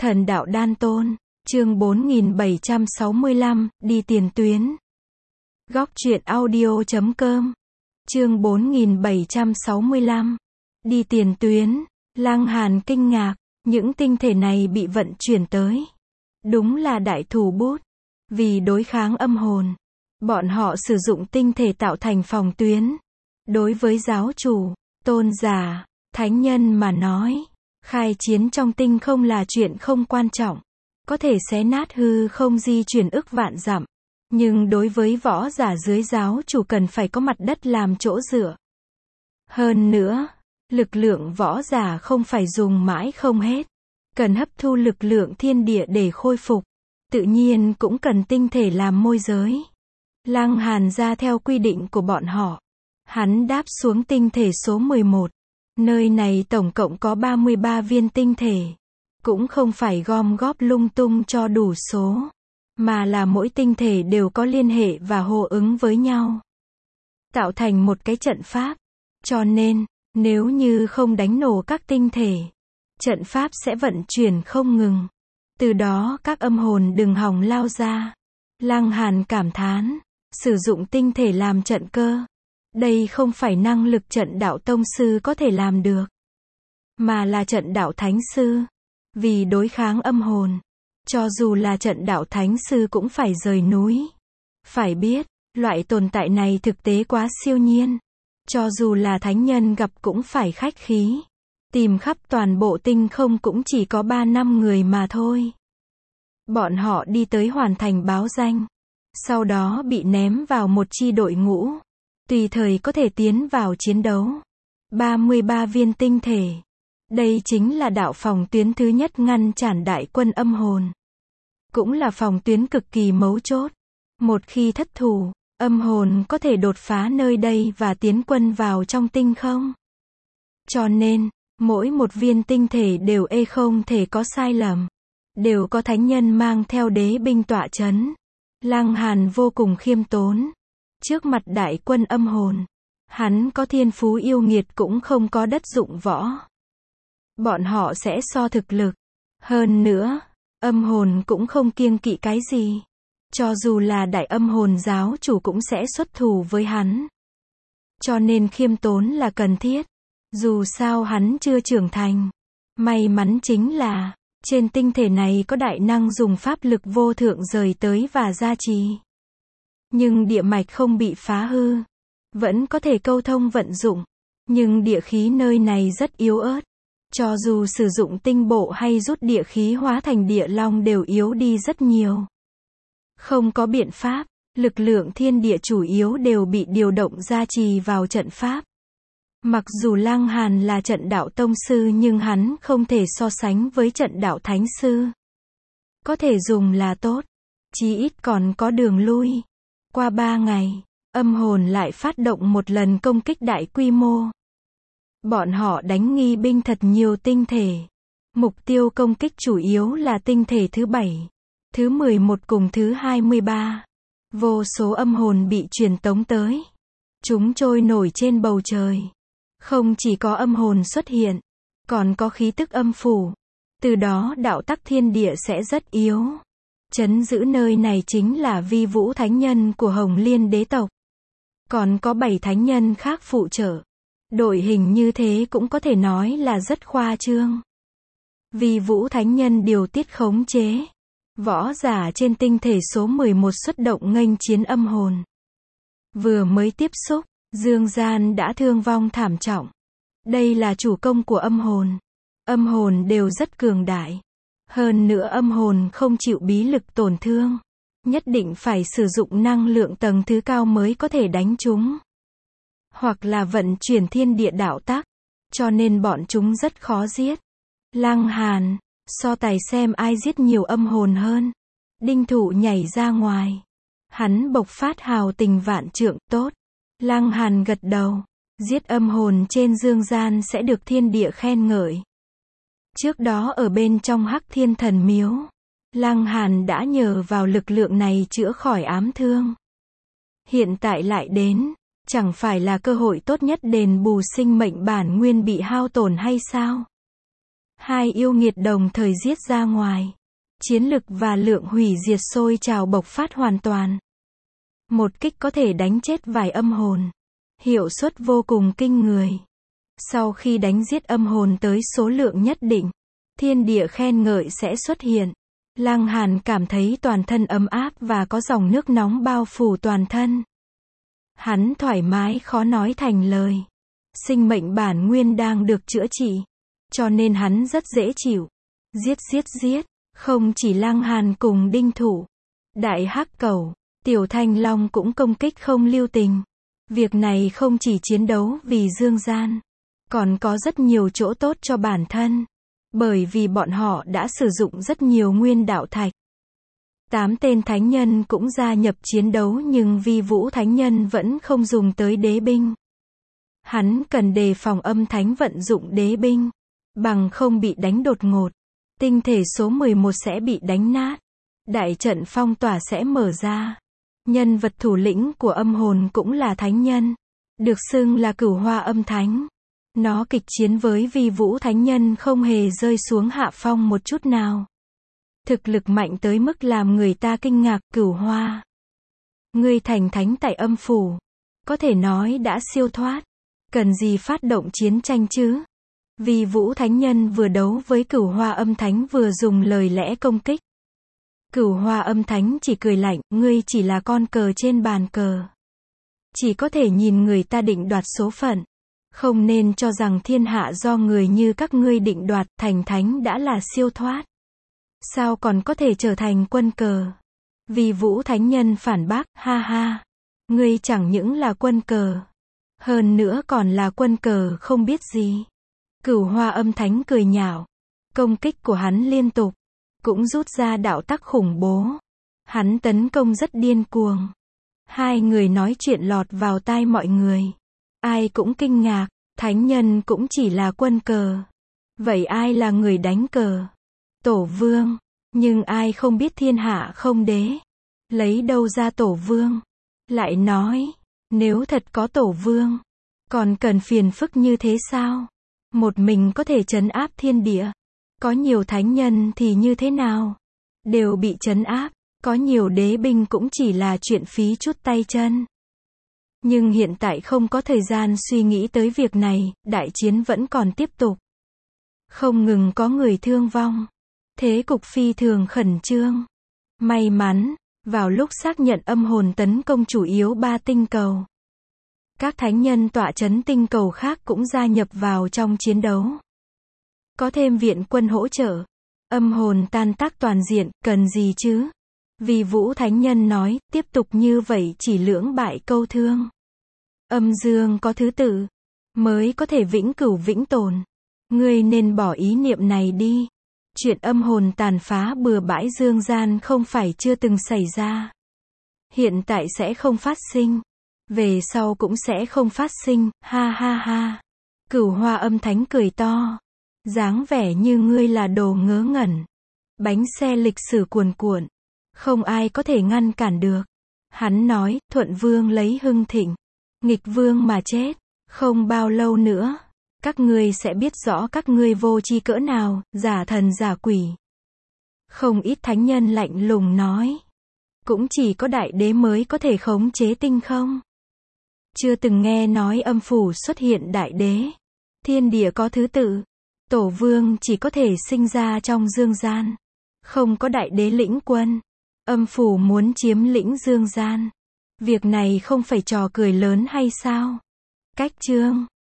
Thần đạo đan tôn, chương 4765, đi tiền tuyến. Góc truyện audio.com, chương 4765, đi tiền tuyến. Lăng Hàn kinh ngạc, những tinh thể này bị vận chuyển tới. Đúng là đại thủ bút. Vì đối kháng âm hồn, bọn họ sử dụng tinh thể tạo thành phòng tuyến. Đối với giáo chủ, tôn giả, thánh nhân mà nói, khai chiến trong tinh không là chuyện không quan trọng. Có thể xé nát hư không di chuyển ức vạn dặm. Nhưng đối với võ giả dưới giáo chủ cần phải có mặt đất làm chỗ dựa. Hơn nữa, lực lượng võ giả không phải dùng mãi không hết. Cần hấp thu lực lượng thiên địa để khôi phục. Tự nhiên cũng cần tinh thể làm môi giới. Lăng Hàn ra theo quy định của bọn họ. Hắn đáp xuống tinh thể số 11. Nơi này tổng cộng có 33 viên tinh thể. Cũng không phải gom góp lung tung cho đủ số. Mà là mỗi tinh thể đều có liên hệ và hô ứng với nhau. Tạo thành một cái trận pháp. Cho nên, nếu như không đánh nổ các tinh thể, trận pháp sẽ vận chuyển không ngừng. Từ đó các âm hồn đừng hòng lao ra. Lăng Hàn cảm thán, sử dụng tinh thể làm trận cơ. Đây không phải năng lực trận đạo tông sư có thể làm được, mà là trận đạo thánh sư. Vì đối kháng âm hồn, cho dù là trận đạo thánh sư cũng phải rời núi. Phải biết, loại tồn tại này thực tế quá siêu nhiên. Cho dù là thánh nhân gặp cũng phải khách khí. Tìm khắp toàn bộ tinh không cũng chỉ có 3-5 người mà thôi. Bọn họ đi tới hoàn thành báo danh. Sau đó bị ném vào một chi đội ngũ. Tùy thời có thể tiến vào chiến đấu. 33 viên tinh thể. Đây chính là đạo phòng tuyến thứ nhất ngăn cản đại quân âm hồn. Cũng là phòng tuyến cực kỳ mấu chốt. Một khi thất thủ, âm hồn có thể đột phá nơi đây và tiến quân vào trong tinh không. Cho nên, mỗi một viên tinh thể đều không thể có sai lầm. Đều có thánh nhân mang theo đế binh tọa chấn. Lăng Hàn vô cùng khiêm tốn. Trước mặt đại quân âm hồn, hắn có thiên phú yêu nghiệt cũng không có đất dụng võ. Bọn họ sẽ so thực lực. Hơn nữa, âm hồn cũng không kiêng kỵ cái gì. Cho dù là đại âm hồn giáo chủ cũng sẽ xuất thủ với hắn. Cho nên khiêm tốn là cần thiết. Dù sao hắn chưa trưởng thành. May mắn chính là, trên tinh thể này có đại năng dùng pháp lực vô thượng rời tới và gia trì. Nhưng địa mạch không bị phá hư. Vẫn có thể câu thông vận dụng. Nhưng địa khí nơi này rất yếu ớt. Cho dù sử dụng tinh bộ hay rút địa khí hóa thành địa long đều yếu đi rất nhiều. Không có biện pháp, lực lượng thiên địa chủ yếu đều bị điều động gia trì vào trận pháp. Mặc dù Lăng Hàn là trận đạo tông sư nhưng hắn không thể so sánh với trận đạo thánh sư. Có thể dùng là tốt, chí ít còn có đường lui. Qua 3 ngày, âm hồn lại phát động một lần công kích đại quy mô. Bọn họ đánh nghi binh thật nhiều tinh thể. Mục tiêu công kích chủ yếu là tinh thể thứ 7, thứ 11 cùng thứ 23. Vô số âm hồn bị truyền tống tới. Chúng trôi nổi trên bầu trời. Không chỉ có âm hồn xuất hiện, còn có khí tức âm phủ. Từ đó đạo tắc thiên địa sẽ rất yếu. Trấn giữ nơi này chính là Vi Vũ thánh nhân của Hồng Liên đế tộc. Còn có 7 thánh nhân khác phụ trợ. Đội hình như thế cũng có thể nói là rất khoa trương. Vi Vũ thánh nhân điều tiết khống chế. Võ giả trên tinh thể số 11 xuất động nghênh chiến âm hồn. Vừa mới tiếp xúc, Dương Gian đã thương vong thảm trọng. Đây là chủ công của âm hồn. Âm hồn đều rất cường đại. Hơn nữa âm hồn không chịu bí lực tổn thương. Nhất định phải sử dụng năng lượng tầng thứ cao mới có thể đánh chúng. Hoặc là vận chuyển thiên địa đạo tắc. Cho nên bọn chúng rất khó giết. Lăng Hàn, so tài xem ai giết nhiều âm hồn hơn. Đinh Thụ nhảy ra ngoài. Hắn bộc phát hào tình vạn trượng, tốt. Lăng Hàn gật đầu. Giết âm hồn trên dương gian sẽ được thiên địa khen ngợi. Trước đó ở bên trong Hắc Thiên Thần Miếu, Lăng Hàn đã nhờ vào lực lượng này chữa khỏi ám thương. Hiện tại lại đến, chẳng phải là cơ hội tốt nhất đền bù sinh mệnh bản nguyên bị hao tổn hay sao? Hai yêu nghiệt đồng thời giết ra ngoài. Chiến lực và lượng hủy diệt sôi trào bộc phát hoàn toàn. Một kích có thể đánh chết vài âm hồn. Hiệu suất vô cùng kinh người. Sau khi đánh giết âm hồn tới số lượng nhất định, thiên địa khen ngợi sẽ xuất hiện. Lăng Hàn cảm thấy toàn thân ấm áp và có dòng nước nóng bao phủ toàn thân. Hắn thoải mái khó nói thành lời. Sinh mệnh bản nguyên đang được chữa trị, cho nên hắn rất dễ chịu. Giết. Không chỉ Lăng Hàn cùng Đinh Thủ, Đại Hắc Cẩu, Tiểu Thanh Long cũng công kích không lưu tình. Việc này không chỉ chiến đấu vì dương gian, còn có rất nhiều chỗ tốt cho bản thân. Bởi vì bọn họ đã sử dụng rất nhiều nguyên đạo thạch. 8 tên thánh nhân cũng gia nhập chiến đấu nhưng Vi Vũ Thánh Nhân vẫn không dùng tới đế binh. Hắn cần đề phòng âm thánh vận dụng đế binh, bằng không bị đánh đột ngột. Tinh thể số 11 sẽ bị đánh nát. Đại trận phong tỏa sẽ mở ra. Nhân vật thủ lĩnh của âm hồn cũng là thánh nhân, được xưng là Cửu Hoa Âm Thánh. Nó kịch chiến với Vi Vũ Thánh Nhân không hề rơi xuống hạ phong một chút nào. Thực lực mạnh tới mức làm người ta kinh ngạc. Cửu Hoa, ngươi thành thánh tại âm phủ, có thể nói đã siêu thoát. Cần gì phát động chiến tranh chứ? Vi Vũ Thánh Nhân vừa đấu với Cửu Hoa Âm Thánh vừa dùng lời lẽ công kích. Cửu Hoa Âm Thánh chỉ cười lạnh, ngươi chỉ là con cờ trên bàn cờ. Chỉ có thể nhìn người ta định đoạt số phận. Không nên cho rằng thiên hạ do người như các ngươi định đoạt, thành thánh đã là siêu thoát. Sao còn có thể trở thành quân cờ? Vi Vũ Thánh Nhân phản bác, ha ha. Ngươi chẳng những là quân cờ, hơn nữa còn là quân cờ không biết gì. Cửu Hoa Âm Thánh cười nhạo. Công kích của hắn liên tục, cũng rút ra đạo tắc khủng bố. Hắn tấn công rất điên cuồng. Hai người nói chuyện lọt vào tai mọi người. Ai cũng kinh ngạc, thánh nhân cũng chỉ là quân cờ. Vậy ai là người đánh cờ? Tổ vương. Nhưng ai không biết thiên hạ không đế. Lấy đâu ra tổ vương? Lại nói, nếu thật có tổ vương, còn cần phiền phức như thế sao? Một mình có thể trấn áp thiên địa. Có nhiều thánh nhân thì như thế nào? Đều bị trấn áp. Có nhiều đế binh cũng chỉ là chuyện phí chút tay chân. Nhưng hiện tại không có thời gian suy nghĩ tới việc này, đại chiến vẫn còn tiếp tục. Không ngừng có người thương vong. Thế cục phi thường khẩn trương. May mắn, vào lúc xác nhận âm hồn tấn công chủ yếu 3 tinh cầu, các thánh nhân tọa trấn tinh cầu khác cũng gia nhập vào trong chiến đấu. Có thêm viện quân hỗ trợ. Âm hồn tan tác toàn diện, cần gì chứ? Vi Vũ Thánh Nhân nói, tiếp tục như vậy chỉ lưỡng bại câu thương. Âm dương có thứ tự, mới có thể vĩnh cửu vĩnh tồn. Ngươi nên bỏ ý niệm này đi. Chuyện âm hồn tàn phá bừa bãi dương gian không phải chưa từng xảy ra. Hiện tại sẽ không phát sinh. Về sau cũng sẽ không phát sinh, ha ha ha. Cửu Hoa Âm Thánh cười to. Dáng vẻ như ngươi là đồ ngớ ngẩn. Bánh xe lịch sử cuồn cuộn. Không ai có thể ngăn cản được. Hắn nói, Thuận Vương lấy hưng thịnh, nghịch vương mà chết. Không bao lâu nữa, các ngươi sẽ biết rõ các ngươi vô tri cỡ nào, giả thần giả quỷ. Không ít thánh nhân lạnh lùng nói. Cũng chỉ có đại đế mới có thể khống chế tinh không. Chưa từng nghe nói âm phủ xuất hiện đại đế. Thiên địa có thứ tự. Tổ vương chỉ có thể sinh ra trong dương gian. Không có đại đế lĩnh quân. Âm phủ muốn chiếm lĩnh dương gian. Việc này không phải trò cười lớn hay sao? Cách chương